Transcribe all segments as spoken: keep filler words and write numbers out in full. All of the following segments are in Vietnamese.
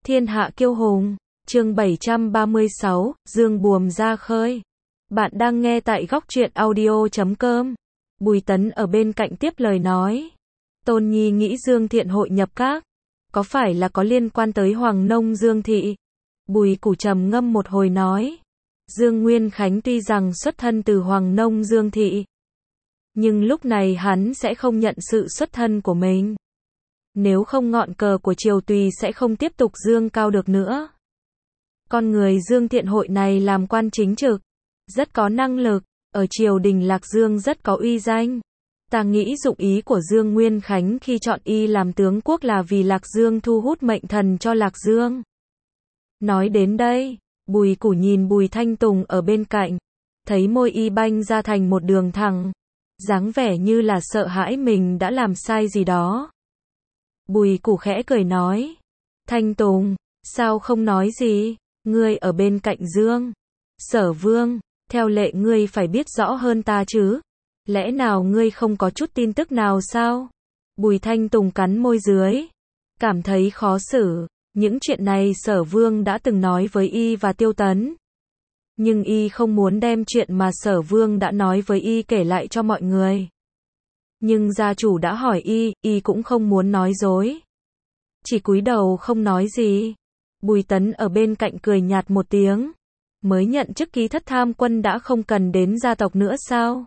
Thiên hạ kiêu hùng, chương bảy trăm ba mươi sáu, Dương buồm ra khơi. Bạn đang nghe tại góc truyện audio chấm com. Bùi Tấn ở bên cạnh tiếp lời nói. Tôn Nhi nghĩ Dương Thiện hội nhập các, có phải là có liên quan tới Hoàng Nông Dương Thị? Bùi Củ trầm ngâm một hồi nói. Dương Nguyên Khánh tuy rằng xuất thân từ Hoàng Nông Dương Thị, nhưng lúc này hắn sẽ không nhận sự xuất thân của mình. Nếu không ngọn cờ của triều tùy sẽ không tiếp tục dương cao được nữa. Con người Dương Thiện hội này làm quan chính trực, rất có năng lực, ở triều đình Lạc Dương rất có uy danh. Ta nghĩ dụng ý của Dương Nguyên Khánh khi chọn y làm tướng quốc là vì Lạc Dương thu hút mệnh thần cho Lạc Dương. Nói đến đây, Bùi Củ nhìn Bùi Thanh Tùng ở bên cạnh, thấy môi y banh ra thành một đường thẳng, dáng vẻ như là sợ hãi mình đã làm sai gì đó. Bùi Củ khẽ cười nói, Thanh Tùng, sao không nói gì, ngươi ở bên cạnh Dương Sở Vương, theo lệ ngươi phải biết rõ hơn ta chứ, lẽ nào ngươi không có chút tin tức nào sao? Bùi Thanh Tùng cắn môi dưới, cảm thấy khó xử, những chuyện này Sở Vương đã từng nói với y và Tiêu Tấn. Nhưng y không muốn đem chuyện mà Sở Vương đã nói với y kể lại cho mọi người. Nhưng gia chủ đã hỏi y, y cũng không muốn nói dối. Chỉ cúi đầu không nói gì. Bùi Tấn ở bên cạnh cười nhạt một tiếng. Mới nhận chức ký thất tham quân đã không cần đến gia tộc nữa sao?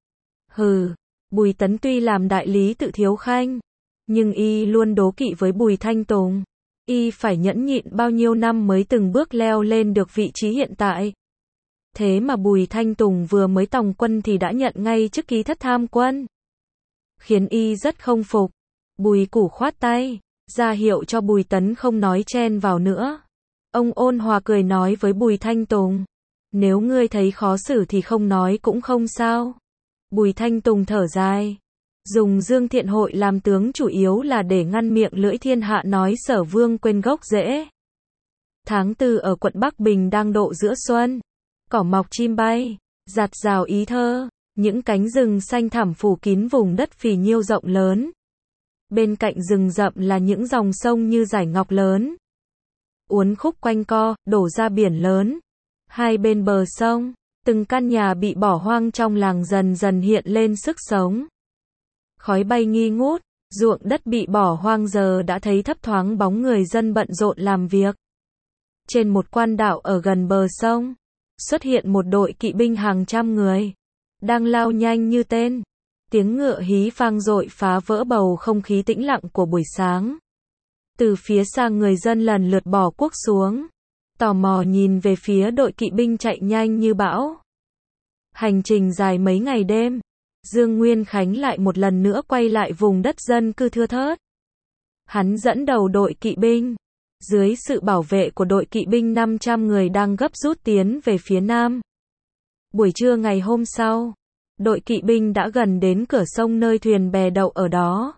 Hừ, Bùi Tấn tuy làm đại lý tự thiếu khanh, nhưng y luôn đố kỵ với Bùi Thanh Tùng. Y phải nhẫn nhịn bao nhiêu năm mới từng bước leo lên được vị trí hiện tại. Thế mà Bùi Thanh Tùng vừa mới tòng quân thì đã nhận ngay chức ký thất tham quân, khiến y rất không phục. Bùi Củ khoát tay, ra hiệu cho Bùi Tấn không nói chen vào nữa. Ông ôn hòa cười nói với Bùi Thanh Tùng, nếu ngươi thấy khó xử thì không nói cũng không sao. Bùi Thanh Tùng thở dài, dùng Dương Thiện hội làm tướng chủ yếu là để ngăn miệng lưỡi thiên hạ nói Sở Vương quên gốc rễ. Tháng tư ở quận Bắc Bình đang độ giữa xuân, cỏ mọc chim bay, giạt rào ý thơ, những cánh rừng xanh thẳm phủ kín vùng đất phì nhiêu rộng lớn. Bên cạnh rừng rậm là những dòng sông như dải ngọc lớn, uốn khúc quanh co, đổ ra biển lớn. Hai bên bờ sông, từng căn nhà bị bỏ hoang trong làng dần dần hiện lên sức sống. Khói bay nghi ngút, ruộng đất bị bỏ hoang giờ đã thấy thấp thoáng bóng người dân bận rộn làm việc. Trên một quan đảo ở gần bờ sông, xuất hiện một đội kỵ binh hàng trăm người, đang lao nhanh như tên. Tiếng ngựa hí vang dội phá vỡ bầu không khí tĩnh lặng của buổi sáng. Từ phía xa người dân lần lượt bỏ cuốc xuống, tò mò nhìn về phía đội kỵ binh chạy nhanh như bão. Hành trình dài mấy ngày đêm, Dương Nguyên Khánh lại một lần nữa quay lại vùng đất dân cư thưa thớt. Hắn dẫn đầu đội kỵ binh, dưới sự bảo vệ của đội kỵ binh năm trăm người đang gấp rút tiến về phía nam. Buổi trưa ngày hôm sau, đội kỵ binh đã gần đến cửa sông nơi thuyền bè đậu ở đó.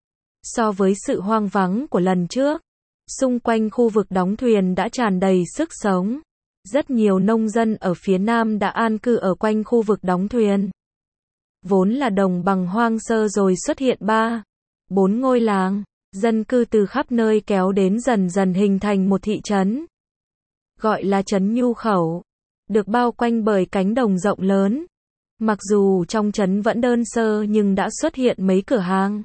So với sự hoang vắng của lần trước, xung quanh khu vực đóng thuyền đã tràn đầy sức sống. Rất nhiều nông dân ở phía nam đã an cư ở quanh khu vực đóng thuyền. Vốn là đồng bằng hoang sơ rồi xuất hiện ba, bốn ngôi làng, dân cư từ khắp nơi kéo đến dần dần hình thành một thị trấn. Gọi là trấn Nhu Khẩu, được bao quanh bởi cánh đồng rộng lớn. Mặc dù trong trấn vẫn đơn sơ nhưng đã xuất hiện mấy cửa hàng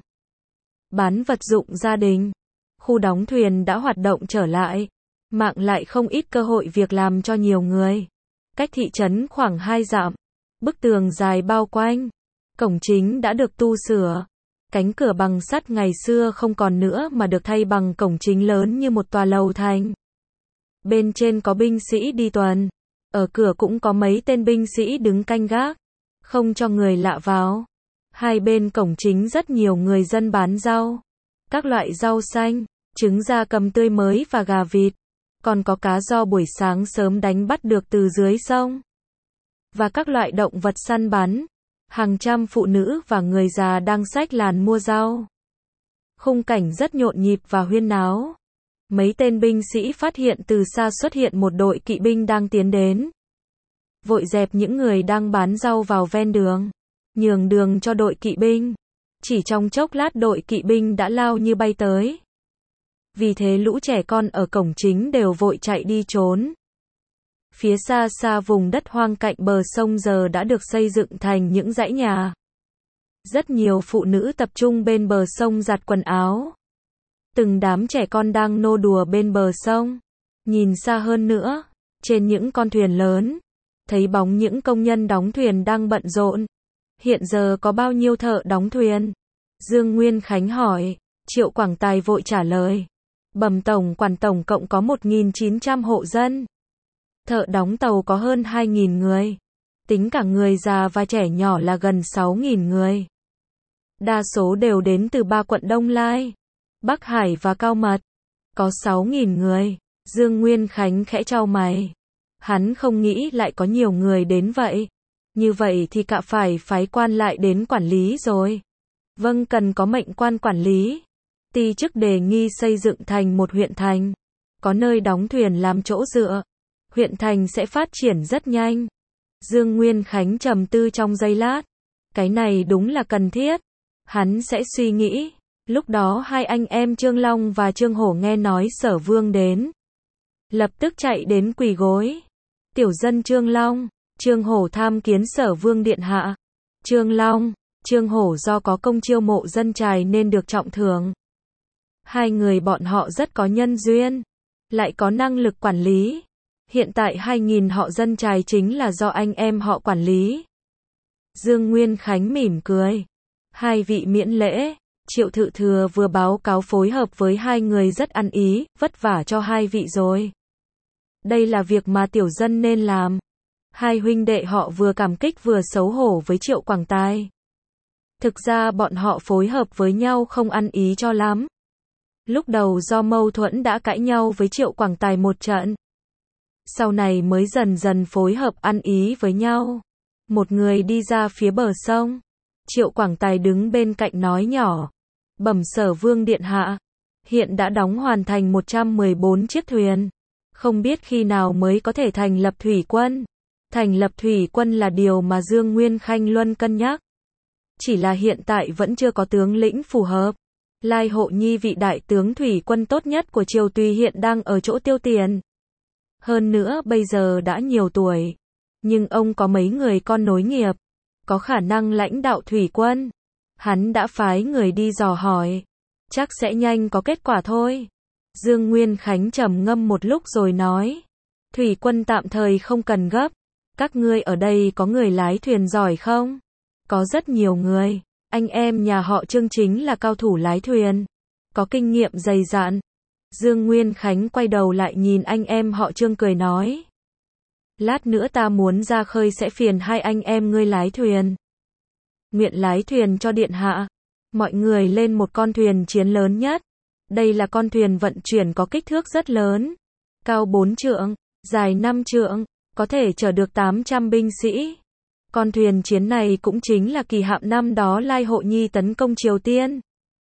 bán vật dụng gia đình. Khu đóng thuyền đã hoạt động trở lại, mang lại không ít cơ hội việc làm cho nhiều người. Cách thị trấn khoảng hai dặm, bức tường dài bao quanh, cổng chính đã được tu sửa. Cánh cửa bằng sắt ngày xưa không còn nữa mà được thay bằng cổng chính lớn như một tòa lầu thành. Bên trên có binh sĩ đi tuần, ở cửa cũng có mấy tên binh sĩ đứng canh gác, không cho người lạ vào. Hai bên cổng chính rất nhiều người dân bán rau, các loại rau xanh, trứng gia cầm tươi mới và gà vịt, còn có cá do buổi sáng sớm đánh bắt được từ dưới sông, và các loại động vật săn bắn. Hàng trăm phụ nữ và người già đang xách làn mua rau. Khung cảnh rất nhộn nhịp và huyên náo. Mấy tên binh sĩ phát hiện từ xa xuất hiện một đội kỵ binh đang tiến đến. Vội dẹp những người đang bán rau vào ven đường, nhường đường cho đội kỵ binh. Chỉ trong chốc lát đội kỵ binh đã lao như bay tới. Vì thế lũ trẻ con ở cổng chính đều vội chạy đi trốn. Phía xa xa vùng đất hoang cạnh bờ sông giờ đã được xây dựng thành những dãy nhà. Rất nhiều phụ nữ tập trung bên bờ sông giặt quần áo. Từng đám trẻ con đang nô đùa bên bờ sông. Nhìn xa hơn nữa, trên những con thuyền lớn, thấy bóng những công nhân đóng thuyền đang bận rộn. Hiện giờ có bao nhiêu thợ đóng thuyền? Dương Nguyên Khánh hỏi. Triệu Quảng Tài vội trả lời. Bẩm tổng quản, tổng cộng có một nghìn chín trăm hộ dân. Thợ đóng tàu có hơn hai nghìn người. Tính cả người già và trẻ nhỏ là gần sáu nghìn người. Đa số đều đến từ ba quận Đông Lai, Bắc Hải và Cao Mật. Có sáu nghìn người. Dương Nguyên Khánh khẽ chau mày. Hắn không nghĩ lại có nhiều người đến vậy. Như vậy thì cả phải phái quan lại đến quản lý rồi. Vâng, cần có mệnh quan quản lý. Ty chức đề nghị xây dựng thành một huyện thành. Có nơi đóng thuyền làm chỗ dựa. Huyện thành sẽ phát triển rất nhanh. Dương Nguyên Khánh trầm tư trong giây lát. Cái này đúng là cần thiết. Hắn sẽ suy nghĩ. Lúc đó hai anh em Trương Long và Trương Hổ nghe nói Sở Vương đến. Lập tức chạy đến quỳ gối. Tiểu dân Trương Long, Trương Hổ tham kiến Sở Vương điện hạ. Trương Long, Trương Hổ do có công chiêu mộ dân chài nên được trọng thưởng. Hai người bọn họ rất có nhân duyên, lại có năng lực quản lý. Hiện tại hai nghìn họ dân chài chính là do anh em họ quản lý. Dương Nguyên Khánh mỉm cười. Hai vị miễn lễ. Triệu Thự Thừa vừa báo cáo phối hợp với hai người rất ăn ý, vất vả cho hai vị rồi. Đây là việc mà tiểu dân nên làm. Hai huynh đệ họ vừa cảm kích vừa xấu hổ với Triệu Quảng Tài. Thực ra bọn họ phối hợp với nhau không ăn ý cho lắm. Lúc đầu do mâu thuẫn đã cãi nhau với Triệu Quảng Tài một trận. Sau này mới dần dần phối hợp ăn ý với nhau. Một người đi ra phía bờ sông. Triệu Quảng Tài đứng bên cạnh nói nhỏ. Bẩm Sở Vương điện hạ. Hiện đã đóng hoàn thành một trăm mười bốn chiếc thuyền. Không biết khi nào mới có thể thành lập thủy quân. Thành lập thủy quân là điều mà Dương Nguyên Khanh luôn cân nhắc. Chỉ là hiện tại vẫn chưa có tướng lĩnh phù hợp. Lai Hộ Nhi vị đại tướng thủy quân tốt nhất của triều tùy hiện đang ở chỗ tiêu tiền. Hơn nữa bây giờ đã nhiều tuổi. Nhưng ông có mấy người con nối nghiệp. Có khả năng lãnh đạo thủy quân. Hắn đã phái người đi dò hỏi. Chắc sẽ nhanh có kết quả thôi. Dương Nguyên Khánh trầm ngâm một lúc rồi nói. Thủy quân tạm thời không cần gấp. Các ngươi ở đây có người lái thuyền giỏi không? Có rất nhiều người. Anh em nhà họ Trương chính là cao thủ lái thuyền. Có kinh nghiệm dày dạn. Dương Nguyên Khánh quay đầu lại nhìn anh em họ Trương cười nói. Lát nữa ta muốn ra khơi sẽ phiền hai anh em ngươi lái thuyền. Nguyện lái thuyền cho điện hạ. Mọi người lên một con thuyền chiến lớn nhất. Đây là con thuyền vận chuyển có kích thước rất lớn. Cao bốn trượng, dài năm trượng, có thể chở được tám trăm binh sĩ. Con thuyền chiến này cũng chính là kỳ hạm năm đó Lai Hộ Nhi tấn công Triều Tiên.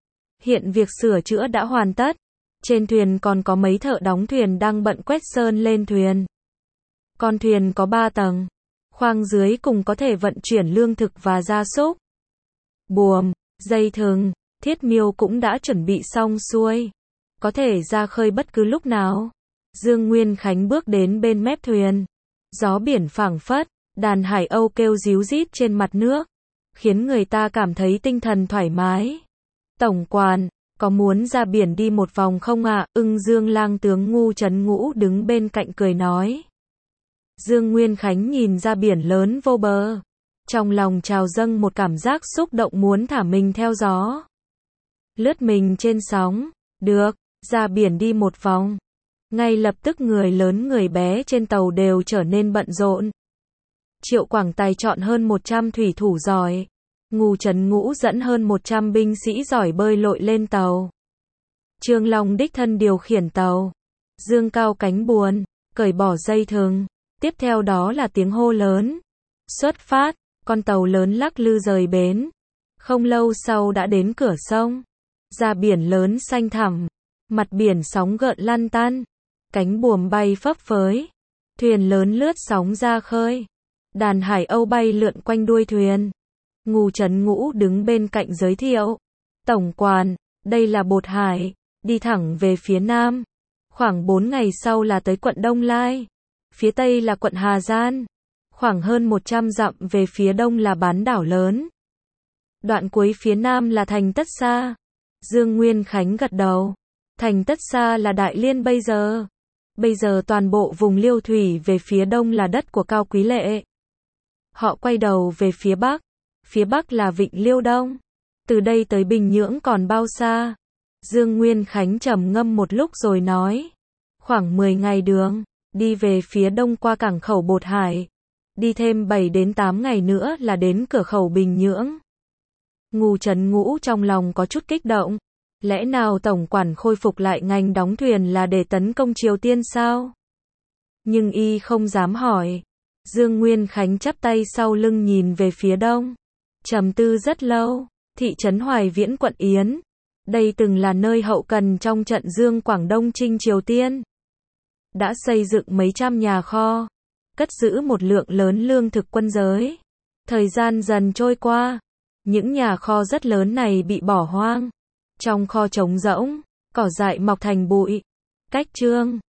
Hiện việc sửa chữa đã hoàn tất. Trên thuyền còn có mấy thợ đóng thuyền đang bận quét sơn lên thuyền. Con thuyền có ba tầng. Khoang dưới cùng có thể vận chuyển lương thực và gia súc. Buồm, dây thừng, thiết miêu cũng đã chuẩn bị xong xuôi. Có thể ra khơi bất cứ lúc nào. Dương Nguyên Khánh bước đến bên mép thuyền. Gió biển phảng phất, đàn hải âu kêu ríu rít trên mặt nước. Khiến người ta cảm thấy tinh thần thoải mái. Tổng quản, có muốn ra biển đi một vòng không ạ? À? Ưng Dương lang tướng Ngu Trấn Ngũ đứng bên cạnh cười nói. Dương Nguyên Khánh nhìn ra biển lớn vô bờ. Trong lòng trào dâng một cảm giác xúc động muốn thả mình theo gió. Lướt mình trên sóng. Được, ra biển đi một vòng. Ngay lập tức người lớn người bé trên tàu đều trở nên bận rộn. Triệu Quảng Tài chọn hơn một trăm thủy thủ giỏi. Ngu Trấn Ngũ dẫn hơn một trăm binh sĩ giỏi bơi lội lên tàu. Trương Long đích thân điều khiển tàu. Dương cao cánh buồm, cởi bỏ dây thừng. Tiếp theo đó là tiếng hô lớn. Xuất phát, con tàu lớn lắc lư rời bến. Không lâu sau đã đến cửa sông. Ra biển lớn xanh thẳm. Mặt biển sóng gợn lăn tăn. Cánh buồm bay phấp phới. Thuyền lớn lướt sóng ra khơi. Đàn hải âu bay lượn quanh đuôi thuyền. Ngu Trấn Ngũ đứng bên cạnh giới thiệu. Tổng quản, đây là bột hải. đi thẳng về phía nam. Khoảng bốn ngày sau là tới quận Đông Lai. Phía tây là quận Hà Giang. Khoảng hơn một trăm dặm về phía đông là bán đảo lớn. Đoạn cuối phía nam là thành Tất Sa. Dương Nguyên Khánh gật đầu. Thành Tất Sa là Đại Liên bây giờ. Bây giờ toàn bộ vùng Liêu Thủy về phía đông là đất của Cao Quý Lệ. Họ quay đầu về phía bắc. Phía bắc là Vịnh Liêu Đông. Từ đây tới Bình Nhưỡng còn bao xa? Dương Nguyên Khánh trầm ngâm một lúc rồi nói. Khoảng mười ngày đường. Đi về phía đông qua cảng khẩu Bột Hải. Đi thêm bảy đến tám ngày nữa là đến cửa khẩu Bình Nhưỡng. Ngô Trấn Ngũ trong lòng có chút kích động. Lẽ nào tổng quản khôi phục lại ngành đóng thuyền là để tấn công Triều Tiên sao? Nhưng y không dám hỏi. Dương Nguyên Khánh chắp tay sau lưng nhìn về phía đông. Trầm tư rất lâu. Thị trấn Hoài Viễn quận Yến. Đây từng là nơi hậu cần trong trận Dương Quảng Đông chinh Triều Tiên. Đã xây dựng mấy trăm nhà kho. Cất giữ một lượng lớn lương thực quân giới. Thời gian dần trôi qua. Những nhà kho rất lớn này bị bỏ hoang. Trong kho trống rỗng, cỏ dại mọc thành bụi. Cách Trương